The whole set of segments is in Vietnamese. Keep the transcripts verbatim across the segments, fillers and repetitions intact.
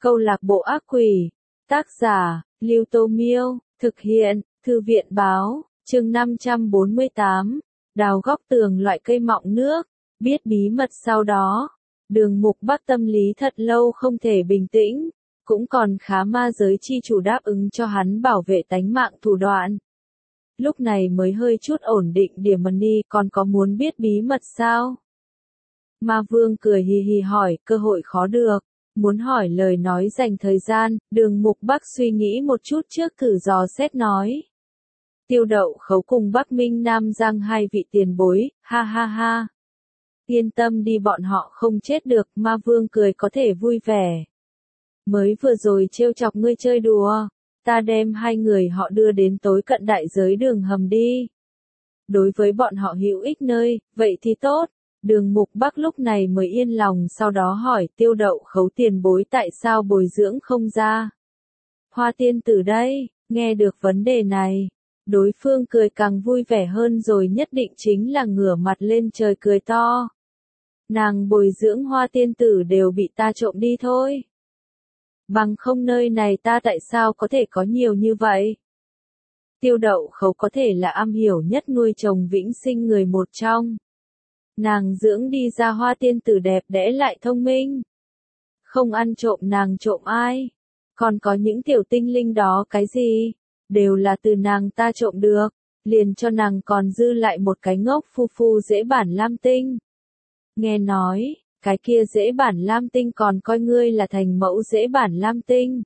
Câu lạc bộ ác quỷ. Tác giả, Lưu Tô Miêu. Thực hiện, Thư viện Báo. Chương năm trăm bốn mươi tám. Đào góc tường loại cây mọng nước. Biết bí mật sau đó. Đường Mục Bắc tâm lý thật lâu không thể bình tĩnh. Cũng còn khá ma giới chi chủ đáp ứng cho hắn bảo vệ tánh mạng thủ đoạn. Lúc này mới hơi chút ổn định điểm money, còn có muốn biết bí mật sao? Ma Vương cười hì hì hỏi, cơ hội khó được. Muốn hỏi lời nói dành thời gian, Đường Mục Bắc suy nghĩ một chút trước thử dò xét nói. Tiêu Đậu Khấu cùng Bắc Minh Nam Giang hai vị tiền bối, ha ha ha. Yên tâm đi, bọn họ không chết được, Ma Vương cười có thể vui vẻ. Mới vừa rồi trêu chọc ngươi chơi đùa, ta đem hai người họ đưa đến tối cận đại giới đường hầm đi. Đối với bọn họ hữu ích nơi, vậy thì tốt. Đường Mục Bắc lúc này mới yên lòng, sau đó hỏi Tiêu Đậu Khấu tiền bối tại sao bồi dưỡng không ra. Hoa tiên tử đây, nghe được vấn đề này. Đối phương cười càng vui vẻ hơn rồi, nhất định chính là ngửa mặt lên trời cười to. Nàng bồi dưỡng hoa tiên tử đều bị ta trộm đi thôi. Bằng không nơi này ta tại sao có thể có nhiều như vậy? Tiêu Đậu Khấu có thể là am hiểu nhất nuôi trồng vĩnh sinh người một trong. Nàng dưỡng đi ra hoa tiên tử đẹp đẽ lại thông minh. Không ăn trộm nàng trộm ai? Còn có những tiểu tinh linh đó cái gì? Đều là từ nàng ta trộm được. Liền cho nàng còn dư lại một cái ngốc phu phu dễ bản lam tinh. Nghe nói, cái kia dễ bản lam tinh còn coi ngươi là thành mẫu dễ bản lam tinh.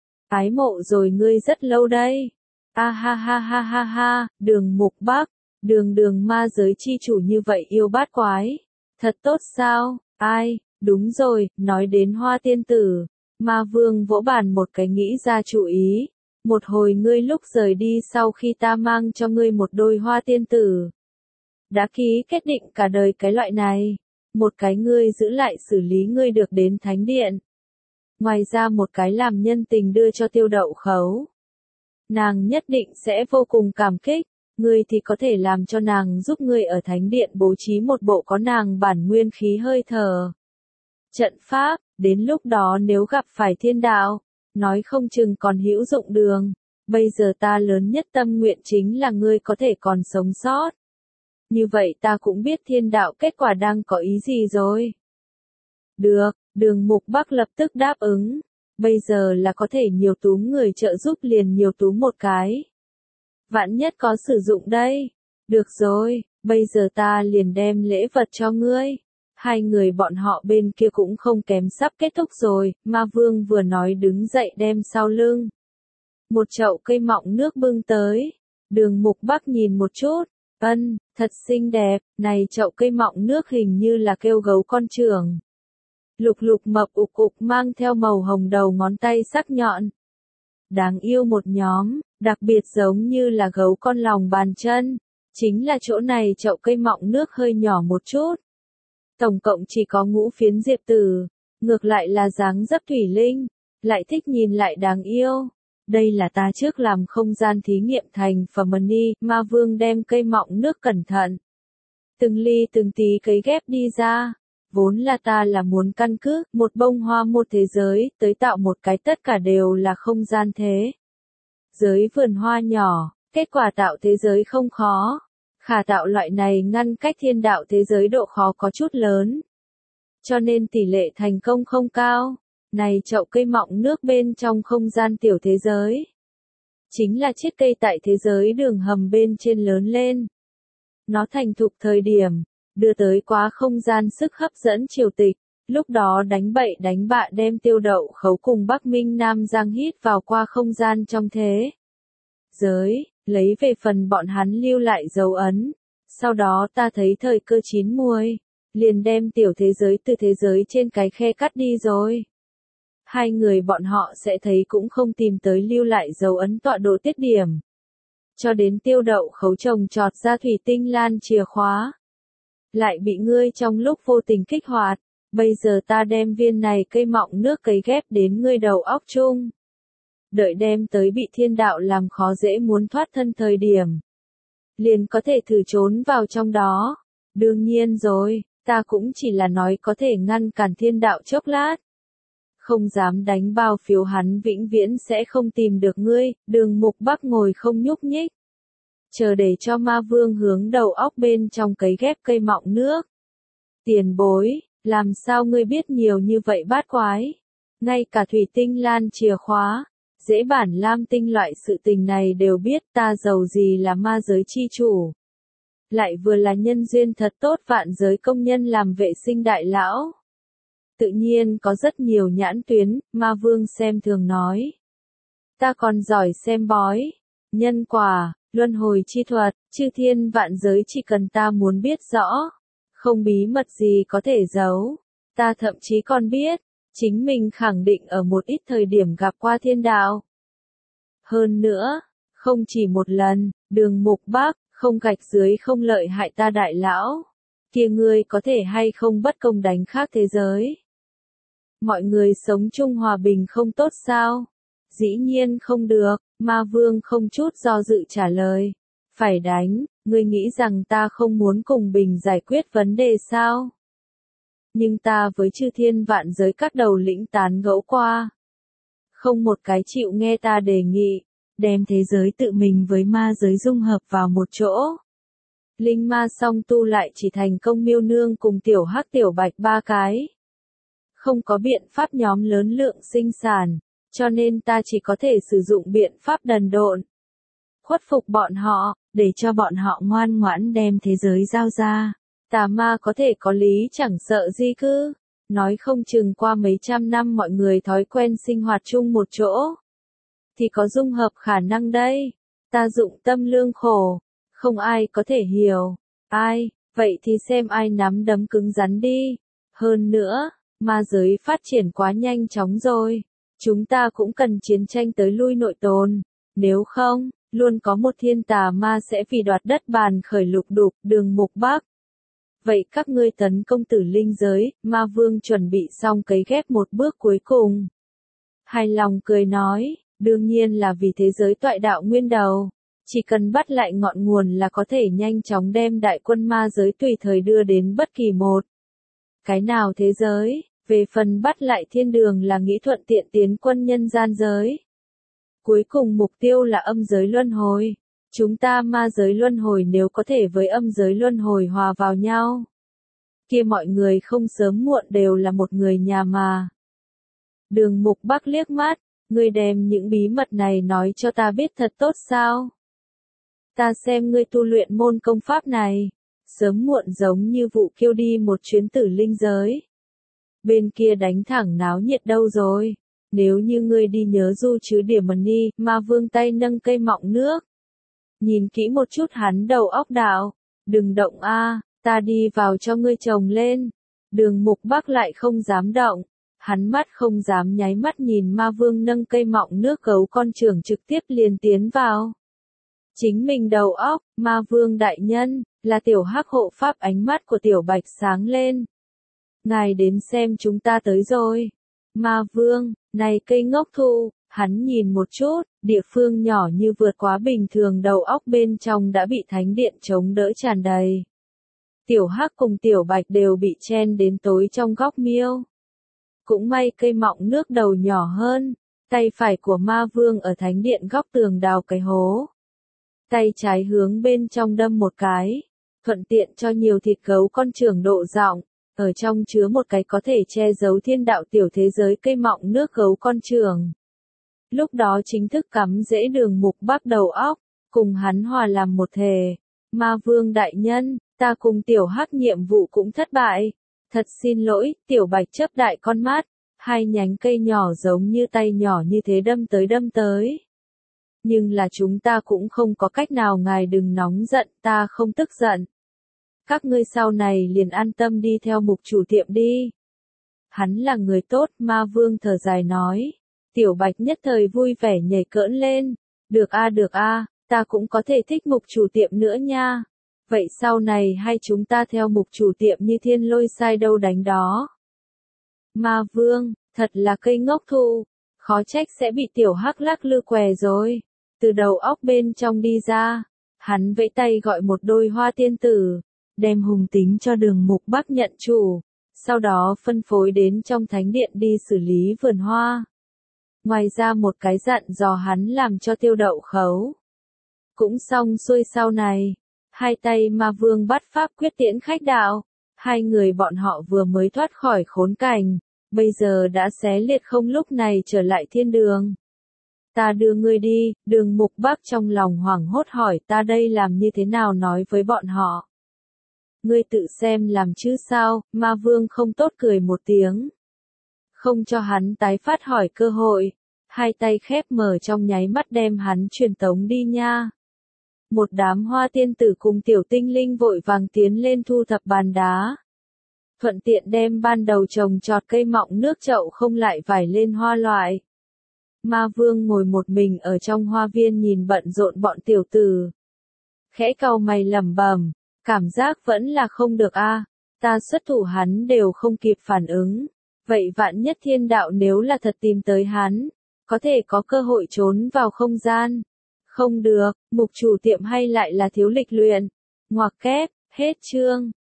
Ái mộ rồi ngươi rất lâu đây. A ha ha ha ha ha, Đường Mục Bắc. Đường đường ma giới chi chủ như vậy yêu bát quái. Thật tốt sao? Ai? Đúng rồi, nói đến hoa tiên tử. Ma Vương vỗ bàn một cái nghĩ ra chủ ý. Một hồi ngươi lúc rời đi sau khi ta mang cho ngươi một đôi hoa tiên tử. Đã ký kết định cả đời cái loại này. Một cái ngươi giữ lại xử lý ngươi được đến thánh điện. Ngoài ra một cái làm nhân tình đưa cho Tiêu Đậu Khấu. Nàng nhất định sẽ vô cùng cảm kích. Ngươi thì có thể làm cho nàng giúp ngươi ở thánh điện bố trí một bộ có nàng bản nguyên khí hơi thở. Trận pháp, đến lúc đó nếu gặp phải thiên đạo, nói không chừng còn hữu dụng đường. Bây giờ ta lớn nhất tâm nguyện chính là ngươi có thể còn sống sót. Như vậy ta cũng biết thiên đạo kết quả đang có ý gì rồi. Được, Đường Mục Bắc lập tức đáp ứng. Bây giờ là có thể nhiều túm người trợ giúp liền nhiều túm một cái. Vạn nhất có sử dụng đây. Được rồi, bây giờ ta liền đem lễ vật cho ngươi. Hai người bọn họ bên kia cũng không kém sắp kết thúc rồi, Ma Vương vừa nói đứng dậy đem sau lưng. Một chậu cây mọng nước bưng tới. Đường Mục Bắc nhìn một chút. Ân, thật xinh đẹp, này chậu cây mọng nước hình như là kêu gấu con trưởng. Lục lục mập ục ục mang theo màu hồng đầu ngón tay sắc nhọn. Đáng yêu một nhóm, đặc biệt giống như là gấu con lòng bàn chân. Chính là chỗ này chậu cây mọng nước hơi nhỏ một chút. Tổng cộng chỉ có ngũ phiến diệp tử, ngược lại là dáng dấp thủy linh, lại thích nhìn lại đáng yêu. Đây là ta trước làm không gian thí nghiệm thành phẩm money, Ma Vương đem cây mọng nước cẩn thận. Từng ly từng tí cấy ghép đi ra. Vốn là ta là muốn căn cứ một bông hoa một thế giới, tới tạo một cái tất cả đều là không gian thế. Giới vườn hoa nhỏ, kết quả tạo thế giới không khó. Khả tạo loại này ngăn cách thiên đạo thế giới độ khó có chút lớn. Cho nên tỷ lệ thành công không cao. Này chậu cây mọng nước bên trong không gian tiểu thế giới. Chính là chiếc cây tại thế giới đường hầm bên trên lớn lên. Nó thành thục thời điểm. Đưa tới quá không gian sức hấp dẫn triều tịch, lúc đó đánh bậy đánh bạ đem Tiêu Đậu Khấu cùng Bắc Minh Nam Giang hít vào qua không gian trong thế giới, lấy về phần bọn hắn lưu lại dấu ấn. Sau đó ta thấy thời cơ chín muồi, liền đem tiểu thế giới từ thế giới trên cái khe cắt đi rồi. Hai người bọn họ sẽ thấy cũng không tìm tới lưu lại dấu ấn tọa độ tiết điểm. Cho đến Tiêu Đậu Khấu trồng trọt ra thủy tinh lan chìa khóa. Lại bị ngươi trong lúc vô tình kích hoạt. Bây giờ ta đem viên này cây mọng nước cấy ghép đến ngươi đầu óc chung. Đợi đem tới bị thiên đạo làm khó dễ muốn thoát thân thời điểm. Liền có thể thử trốn vào trong đó. Đương nhiên rồi, ta cũng chỉ là nói có thể ngăn cản thiên đạo chốc lát. Không dám đánh bao phiếu hắn vĩnh viễn sẽ không tìm được ngươi, Đường Mục Bắc ngồi không nhúc nhích. Chờ để cho ma vương hướng đầu óc bên trong cấy ghép cây mọng nước. Tiền bối, làm sao ngươi biết nhiều như vậy bát quái? Ngay cả thủy tinh lan chìa khóa, dễ bản lam tinh loại sự tình này đều biết, ta giàu gì là ma giới chi chủ. Lại vừa là nhân duyên thật tốt vạn giới công nhân làm vệ sinh đại lão. Tự nhiên có rất nhiều nhãn tuyến, ma vương xem thường nói. Ta còn giỏi xem bói, nhân quả, luân hồi chi thuật, chư thiên vạn giới chỉ cần ta muốn biết rõ. Không bí mật gì có thể giấu. Ta thậm chí còn biết, chính mình khẳng định ở một ít thời điểm gặp qua thiên đạo. Hơn nữa, không chỉ một lần, Đường Mục Bắc, không gạch dưới không lợi hại ta đại lão. Kia ngươi có thể hay không bất công đánh khác thế giới? Mọi người sống chung hòa bình không tốt sao? Dĩ nhiên không được, ma vương không chút do dự trả lời. Phải đánh, ngươi nghĩ rằng ta không muốn cùng bình giải quyết vấn đề sao? Nhưng ta với chư thiên vạn giới các đầu lĩnh tán gẫu qua. Không một cái chịu nghe ta đề nghị, đem thế giới tự mình với ma giới dung hợp vào một chỗ. Linh ma song tu lại chỉ thành công miêu nương cùng tiểu hắc tiểu bạch ba cái. Không có biện pháp nhóm lớn lượng sinh sản, cho nên ta chỉ có thể sử dụng biện pháp đần độn. Khuất phục bọn họ, để cho bọn họ ngoan ngoãn đem thế giới giao ra. Tà ma có thể có lý chẳng sợ gì cứ. Nói không chừng qua mấy trăm năm mọi người thói quen sinh hoạt chung một chỗ. Thì có dung hợp khả năng đây. Ta dụng tâm lương khổ. Không ai có thể hiểu. Ai, vậy thì xem ai nắm đấm cứng rắn đi. Hơn nữa, ma giới phát triển quá nhanh chóng rồi. Chúng ta cũng cần chiến tranh tới lui nội tồn. Nếu không, luôn có một thiên tà ma sẽ vì đoạt đất bàn khởi lục đục Đường Mục Bắc. Vậy các ngươi tấn công tử linh giới, ma vương chuẩn bị xong cấy ghép một bước cuối cùng. Hài lòng cười nói, đương nhiên là vì thế giới toại đạo nguyên đầu. Chỉ cần bắt lại ngọn nguồn là có thể nhanh chóng đem đại quân ma giới tùy thời đưa đến bất kỳ một. Cái nào thế giới, về phần bắt lại thiên đường là nghĩ thuận tiện tiến quân nhân gian giới. Cuối cùng mục tiêu là âm giới luân hồi. Chúng ta ma giới luân hồi nếu có thể với âm giới luân hồi hòa vào nhau. Kia mọi người không sớm muộn đều là một người nhà mà. Đường Mục Bắc liếc mắt, ngươi đem những bí mật này nói cho ta biết thật tốt sao? Ta xem ngươi tu luyện môn công pháp này, sớm muộn giống như vụ kiêu đi một chuyến tử linh giới. Bên kia đánh thẳng náo nhiệt đâu rồi? Nếu như ngươi đi nhớ du chứ điểm mần đi, ma vương tay nâng cây mọng nước. Nhìn kỹ một chút hắn đầu óc đạo, đừng động a, ta đi vào cho ngươi trồng lên. Đường Mục Bắc lại không dám động, hắn mắt không dám nháy mắt nhìn ma vương nâng cây mọng nước gấu con trưởng trực tiếp liền tiến vào. Chính mình đầu óc, ma vương đại nhân, là tiểu hắc hộ pháp ánh mắt của tiểu bạch sáng lên. Ngài đến xem chúng ta tới rồi. Ma vương, này cây ngốc thụ. Hắn nhìn một chút, địa phương nhỏ như vượt quá bình thường đầu óc bên trong đã bị thánh điện chống đỡ tràn đầy. Tiểu hắc cùng tiểu bạch đều bị chen đến tối trong góc miêu. Cũng may cây mọng nước đầu nhỏ hơn, tay phải của ma vương ở thánh điện góc tường đào cái hố. Tay trái hướng bên trong đâm một cái, thuận tiện cho nhiều thịt gấu con trưởng độ rộng, ở trong chứa một cái có thể che giấu thiên đạo tiểu thế giới cây mọng nước gấu con trưởng. Lúc đó chính thức cắm rễ Đường Mục Bắc đầu óc, cùng hắn hòa làm một thể. Ma vương đại nhân, ta cùng tiểu hắc nhiệm vụ cũng thất bại. Thật xin lỗi, tiểu bạch chớp đại con mắt, hai nhánh cây nhỏ giống như tay nhỏ như thế đâm tới đâm tới. Nhưng là chúng ta cũng không có cách nào, ngài đừng nóng giận, ta không tức giận. Các ngươi sau này liền an tâm đi theo mục chủ tiệm đi. Hắn là người tốt, ma vương thở dài nói. Tiểu bạch nhất thời vui vẻ nhảy cỡn lên. Được a được a, ta cũng có thể thích mục chủ tiệm nữa nha. Vậy sau này hay chúng ta theo mục chủ tiệm như thiên lôi sai đâu đánh đó. Ma vương, thật là cây ngốc thụ. Khó trách sẽ bị tiểu hắc lắc lư què rồi. Từ đầu óc bên trong đi ra. Hắn vẫy tay gọi một đôi hoa tiên tử. Đem hùng tính cho Đường Mục Bắc nhận chủ. sau đó phân phối đến trong thánh điện đi xử lý vườn hoa. Ngoài ra một cái dặn dò hắn làm cho Tiêu Đậu khấu. Cũng xong xuôi sau này, hai tay ma vương bắt pháp quyết tiễn khách đạo, hai người bọn họ vừa mới thoát khỏi khốn cảnh, bây giờ đã xé liệt không lúc này trở lại thiên đường. Ta đưa ngươi đi, Đường Mục Bắc trong lòng hoảng hốt hỏi ta đây làm như thế nào nói với bọn họ. Ngươi tự xem làm chứ sao, ma vương không tốt cười một tiếng. Không cho hắn tái phát hỏi cơ hội, hai tay khép mở trong nháy mắt đem hắn truyền tống đi nha. Một đám hoa tiên tử cùng tiểu tinh linh vội vàng tiến lên thu thập bàn đá. Thuận tiện đem ban đầu trồng trọt cây mọng nước chậu không lại vải lên hoa loại. Ma vương ngồi một mình ở trong hoa viên nhìn bận rộn bọn tiểu tử. Khẽ cau mày lẩm bẩm, cảm giác vẫn là không được a, ta xuất thủ hắn đều không kịp phản ứng. Vậy vạn nhất thiên đạo nếu là thật tìm tới hắn, có thể có cơ hội trốn vào không gian. Không được, mục chủ tiệm hay lại là thiếu lịch luyện. Ngoặc kép, hết chương.